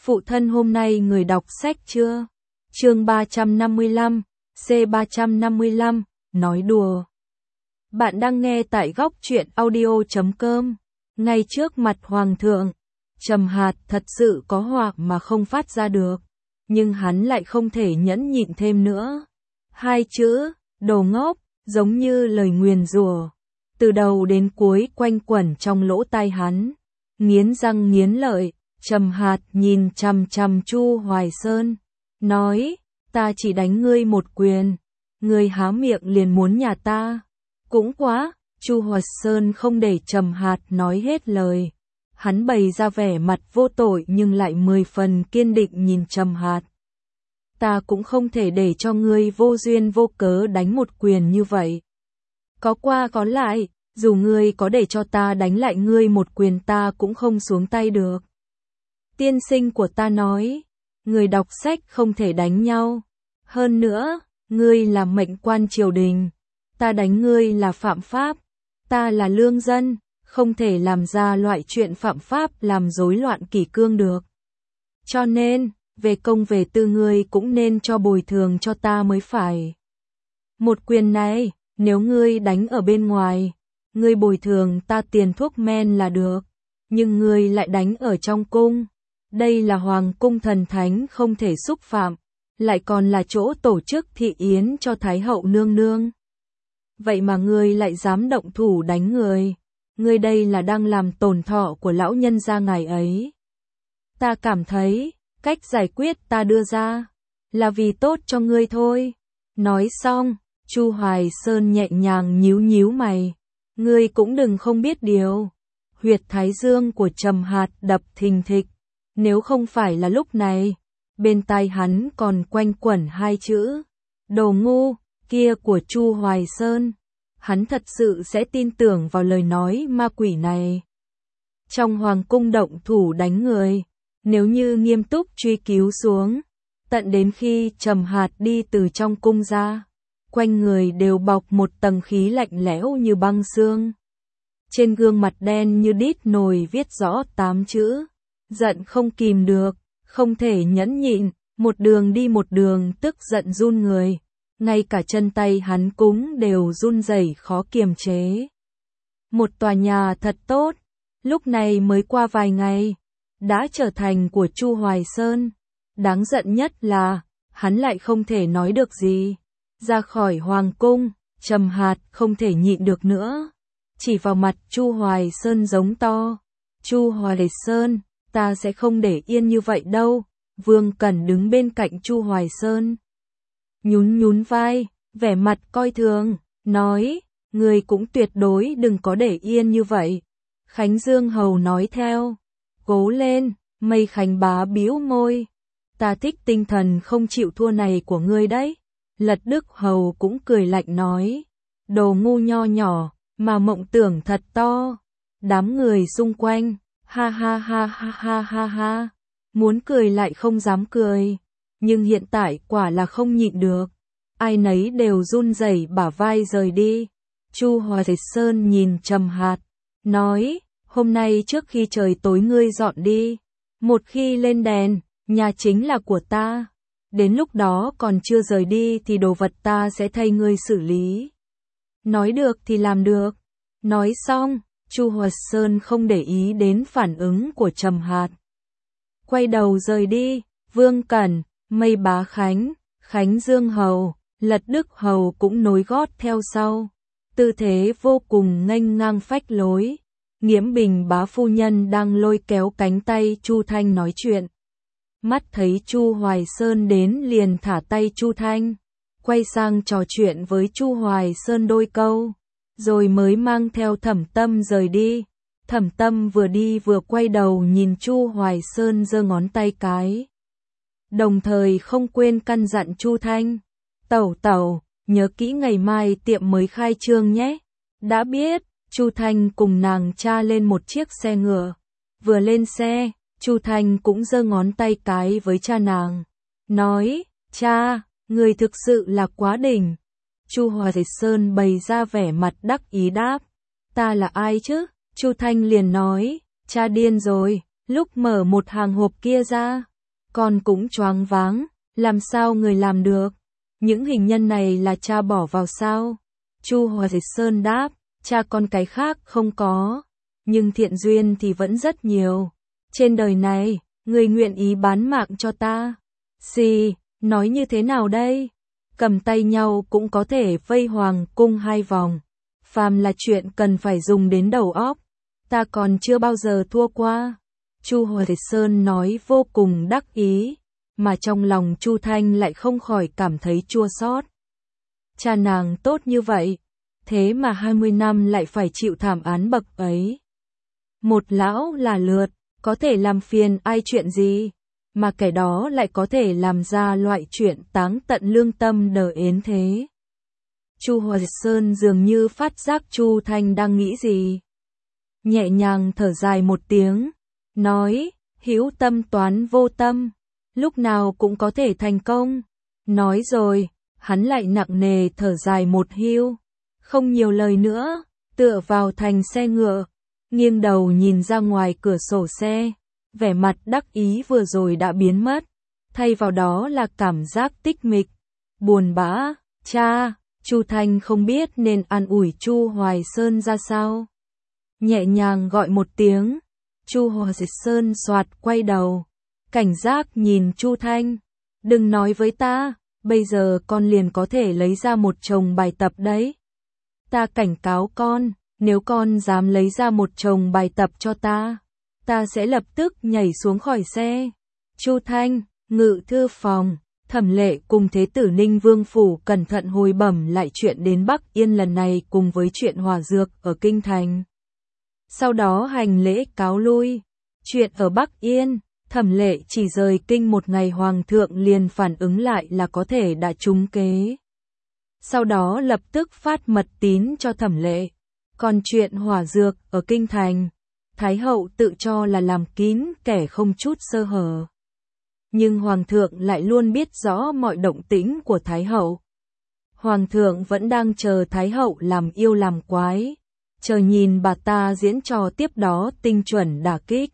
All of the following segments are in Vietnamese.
Phụ thân hôm nay người đọc sách chưa? Chương 355, C355, nói đùa. Bạn đang nghe tại góc truyện audio.com. Ngay trước mặt Hoàng thượng, Trầm Hạt thật sự có hoặc mà không phát ra được. Nhưng hắn lại không thể nhẫn nhịn thêm nữa. Hai chữ, đồ ngốc, giống như lời nguyền rủa, từ đầu đến cuối quanh quẩn trong lỗ tai hắn. Nghiến răng nghiến lợi, Trầm Hạt nhìn chằm chằm Chu Hoài Sơn, nói, ta chỉ đánh ngươi một quyền, ngươi há miệng liền muốn nhà ta. Cũng quá, Chu Hoài Sơn không để Trầm Hạt nói hết lời. Hắn bày ra vẻ mặt vô tội nhưng lại 10 phần kiên định nhìn Trầm Hạt. Ta cũng không thể để cho ngươi vô duyên vô cớ đánh một quyền như vậy. Có qua có lại, dù ngươi có để cho ta đánh lại ngươi một quyền ta cũng không xuống tay được. Tiên sinh của ta nói, người đọc sách không thể đánh nhau. Hơn nữa, ngươi là mệnh quan triều đình, ta đánh ngươi là phạm pháp. Ta là lương dân, không thể làm ra loại chuyện phạm pháp làm rối loạn kỷ cương được. Cho nên, về công về tư ngươi cũng nên cho bồi thường cho ta mới phải. Một quyền này, nếu ngươi đánh ở bên ngoài, ngươi bồi thường ta tiền thuốc men là được. Nhưng ngươi lại đánh ở trong cung. Đây là hoàng cung thần thánh không thể xúc phạm, lại còn là chỗ tổ chức thị yến cho Thái hậu nương nương. Vậy mà ngươi lại dám động thủ đánh người. Ngươi đây là đang làm tổn thọ của lão nhân gia ngài ấy. Ta cảm thấy, cách giải quyết ta đưa ra, là vì tốt cho ngươi thôi. Nói xong, Chu Hoài Sơn nhẹ nhàng nhíu nhíu mày. Ngươi cũng đừng không biết điều. Huyệt thái dương của Trầm Hạt đập thình thịch. Nếu không phải là lúc này, bên tai hắn còn quanh quẩn hai chữ đồ ngu kia của Chu Hoài Sơn. Hắn thật sự sẽ tin tưởng vào lời nói ma quỷ này. Trong hoàng cung động thủ đánh người, nếu như nghiêm túc truy cứu xuống, tận đến khi Trầm Hạt đi từ trong cung ra, quanh người đều bọc một tầng khí lạnh lẽo như băng xương. Trên gương mặt đen như đít nồi viết rõ 8 chữ. Giận không kìm được, không thể nhẫn nhịn, một đường đi một đường tức giận run người. Ngay cả chân tay hắn cũng đều run rẩy khó kiềm chế. Một tòa nhà thật tốt, lúc này mới qua vài ngày, đã trở thành của Chu Hoài Sơn. Đáng giận nhất là, hắn lại không thể nói được gì. Ra khỏi hoàng cung, Trầm Hạt không thể nhịn được nữa. Chỉ vào mặt Chu Hoài Sơn giống to. Chu Hoài Sơn, ta sẽ không để yên như vậy đâu. Vương Cẩn đứng bên cạnh Chu Hoài Sơn. Nhún nhún vai, vẻ mặt coi thường, nói, người cũng tuyệt đối đừng có để yên như vậy. Khánh Dương Hầu nói theo, cố lên, Mây Khánh Bá bĩu môi. Ta thích tinh thần không chịu thua này của ngươi đấy. Lật Đức Hầu cũng cười lạnh nói, đồ ngu nho nhỏ, mà mộng tưởng thật to. Đám người xung quanh, ha ha ha ha ha ha ha, muốn cười lại không dám cười. Nhưng hiện tại quả là không nhịn được. Ai nấy đều run rẩy bả vai rời đi. Chu Hoài Sơn nhìn Trầm Hạt, nói, hôm nay trước khi trời tối ngươi dọn đi. Một khi lên đèn, nhà chính là của ta. Đến lúc đó còn chưa rời đi thì đồ vật ta sẽ thay ngươi xử lý. Nói được thì làm được. Nói xong, Chu Hoài Sơn không để ý đến phản ứng của Trầm Hạt. Quay đầu rời đi, Vương Cẩn, Mây Bá Khánh, Khánh Dương Hầu, Lật Đức Hầu cũng nối gót theo sau. Tư thế vô cùng nghênh ngang phách lối. Nghiễm Bình bá phu nhân đang lôi kéo cánh tay Chu Thanh nói chuyện. Mắt thấy Chu Hoài Sơn đến liền thả tay Chu Thanh, quay sang trò chuyện với Chu Hoài Sơn đôi câu, rồi mới mang theo Thẩm Tâm rời đi. Thẩm Tâm vừa đi vừa quay đầu nhìn Chu Hoài Sơn giơ ngón tay cái. Đồng thời không quên căn dặn Chu Thanh, tẩu tẩu, nhớ kỹ ngày mai tiệm mới khai trương nhé. Đã biết. Chu Thanh cùng nàng cha lên một chiếc xe ngựa. Vừa lên xe, Chu Thanh cũng giơ ngón tay cái với cha nàng, nói, cha, người thực sự là quá đỉnh. Chu Hoài Sơn bày ra vẻ mặt đắc ý đáp, ta là ai chứ? Chu Thanh liền nói, cha điên rồi. Lúc mở một hàng hộp kia ra, Con cũng choáng váng, làm sao người làm được? Những hình nhân này là cha bỏ vào sao? Chu Hoài Sơn đáp, cha con cái khác không có, nhưng thiện duyên thì vẫn rất nhiều. Trên đời này, người nguyện ý bán mạng cho ta. Xì, nói như thế nào đây? Cầm tay nhau cũng có thể vây hoàng cung 2 vòng. Phàm là chuyện cần phải dùng đến đầu óc, ta còn chưa bao giờ thua qua. Chu Hoài Sơn nói vô cùng đắc ý, mà trong lòng Chu Thanh lại không khỏi cảm thấy chua xót. Cha nàng tốt như vậy, thế mà 20 năm lại phải chịu thảm án bậc ấy. Một lão là lượt, có thể làm phiền ai chuyện gì, mà kẻ đó lại có thể làm ra loại chuyện táng tận lương tâm đờ ến thế. Chu Hoài Sơn dường như phát giác Chu Thanh đang nghĩ gì. Nhẹ nhàng thở dài một tiếng, nói, hữu tâm toán vô tâm, lúc nào cũng có thể thành công. Nói rồi, hắn lại nặng nề thở dài một hiu, không nhiều lời nữa, tựa vào thành xe ngựa, nghiêng đầu nhìn ra ngoài cửa sổ xe, vẻ mặt đắc ý vừa rồi đã biến mất, thay vào đó là cảm giác tích mịch, buồn bã. Cha, Chu Thanh không biết nên an ủi Chu Hoài Sơn ra sao. Nhẹ nhàng gọi một tiếng, Chu Hoài Sơn xoạt quay đầu, cảnh giác nhìn Chu Thanh, đừng nói với ta, bây giờ con liền có thể lấy ra một chồng bài tập đấy. Ta cảnh cáo con, nếu con dám lấy ra một chồng bài tập cho ta sẽ lập tức nhảy xuống khỏi xe. Chu Thanh, ngự thư phòng, Thẩm Lệ cùng Thế tử Ninh Vương phủ cẩn thận hồi bẩm lại chuyện đến Bắc Yên lần này cùng với chuyện hòa dược ở kinh thành. Sau đó hành lễ cáo lui. Chuyện ở Bắc Yên, Thẩm Lệ chỉ rời kinh một ngày hoàng thượng liền phản ứng lại là có thể đã trúng kế. Sau đó lập tức phát mật tín cho Thẩm Lệ. Còn chuyện hỏa dược ở kinh thành, Thái hậu tự cho là làm kín kẻ không chút sơ hở. Nhưng hoàng thượng lại luôn biết rõ mọi động tĩnh của Thái hậu. Hoàng thượng vẫn đang chờ Thái hậu làm yêu làm quái, chờ nhìn bà ta diễn trò tiếp đó tinh chuẩn đả kích.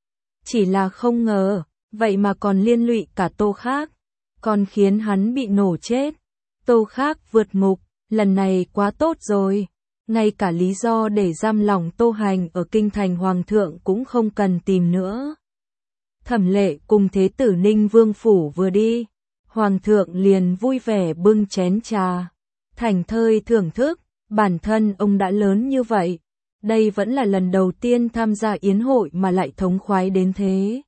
Chỉ là không ngờ, vậy mà còn liên lụy cả Tô Khác, còn khiến hắn bị nổ chết. Tô Khác vượt ngục, lần này quá tốt rồi, ngay cả lý do để giam lỏng Tô Hành ở kinh thành hoàng thượng cũng không cần tìm nữa. Thẩm Lệ cùng Thế tử Ninh Vương phủ vừa đi, hoàng thượng liền vui vẻ bưng chén trà, thảnh thơi thưởng thức, bản thân ông đã lớn như vậy, đây vẫn là lần đầu tiên tham gia yến hội mà lại thống khoái đến thế.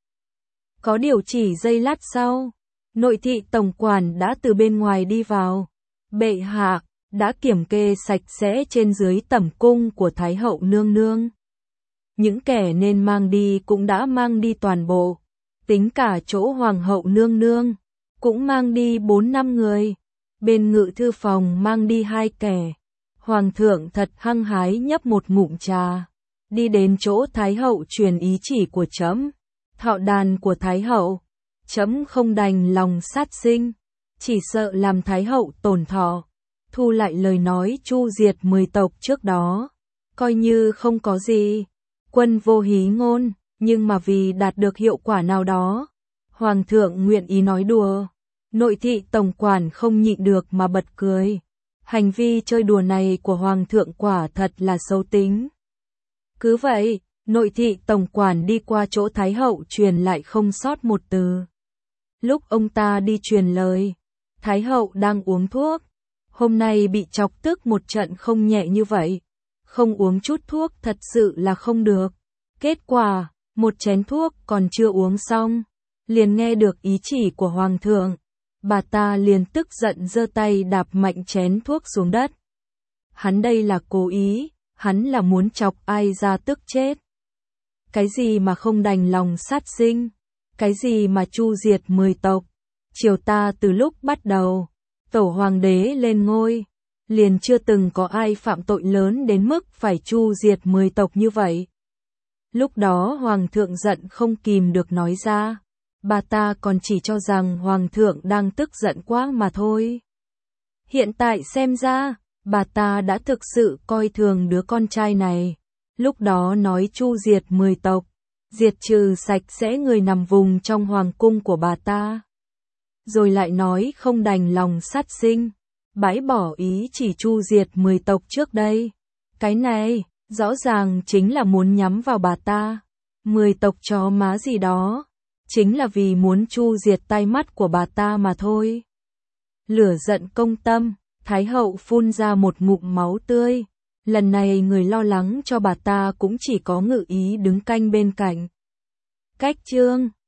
Có điều chỉ giây lát sau, nội thị tổng quản đã từ bên ngoài đi vào. Bệ hạ đã kiểm kê sạch sẽ trên dưới tẩm cung của Thái hậu nương nương. Những kẻ nên mang đi cũng đã mang đi toàn bộ, tính cả chỗ hoàng hậu nương nương, cũng mang đi 4-5 người. Bên ngự thư phòng mang đi 2 kẻ. Hoàng thượng thật hăng hái nhấp một ngụm trà, đi đến chỗ Thái hậu truyền ý chỉ của trẫm. Thọ đàn của Thái hậu, trẫm không đành lòng sát sinh, chỉ sợ làm Thái hậu tổn thọ. Thu lại lời nói chu diệt 10 tộc trước đó, coi như không có gì. Quân vô hí ngôn, nhưng mà vì đạt được hiệu quả nào đó, hoàng thượng nguyện ý nói đùa. Nội thị tổng quản không nhịn được mà bật cười. Hành vi chơi đùa này của hoàng thượng quả thật là xấu tính. Cứ vậy, nội thị tổng quản đi qua chỗ Thái hậu truyền lại không sót một từ. Lúc ông ta đi truyền lời, Thái hậu đang uống thuốc. Hôm nay bị chọc tức một trận không nhẹ như vậy, không uống chút thuốc thật sự là không được. Kết quả, một chén thuốc còn chưa uống xong, liền nghe được ý chỉ của hoàng thượng. Bà ta liền tức giận giơ tay đạp mạnh chén thuốc xuống đất. Hắn đây là cố ý, hắn là muốn chọc ai ra tức chết. Cái gì mà không đành lòng sát sinh, cái gì mà chu diệt 10 tộc. Triều ta từ lúc bắt đầu, tổ hoàng đế lên ngôi, liền chưa từng có ai phạm tội lớn đến mức phải chu diệt 10 tộc như vậy. Lúc đó hoàng thượng giận không kìm được nói ra. Bà ta còn chỉ cho rằng hoàng thượng đang tức giận quá mà thôi. Hiện tại xem ra, bà ta đã thực sự coi thường đứa con trai này. Lúc đó nói chu diệt 10 tộc, diệt trừ sạch sẽ người nằm vùng trong hoàng cung của bà ta. Rồi lại nói không đành lòng sát sinh, bãi bỏ ý chỉ chu diệt 10 tộc trước đây. Cái này, rõ ràng chính là muốn nhắm vào bà ta. 10 tộc chó má gì đó, chính là vì muốn chu diệt tai mắt của bà ta mà thôi. Lửa giận công tâm, Thái hậu phun ra một ngụm máu tươi. Lần này người lo lắng cho bà ta cũng chỉ có Ngự Ý đứng canh bên cạnh. Cách chương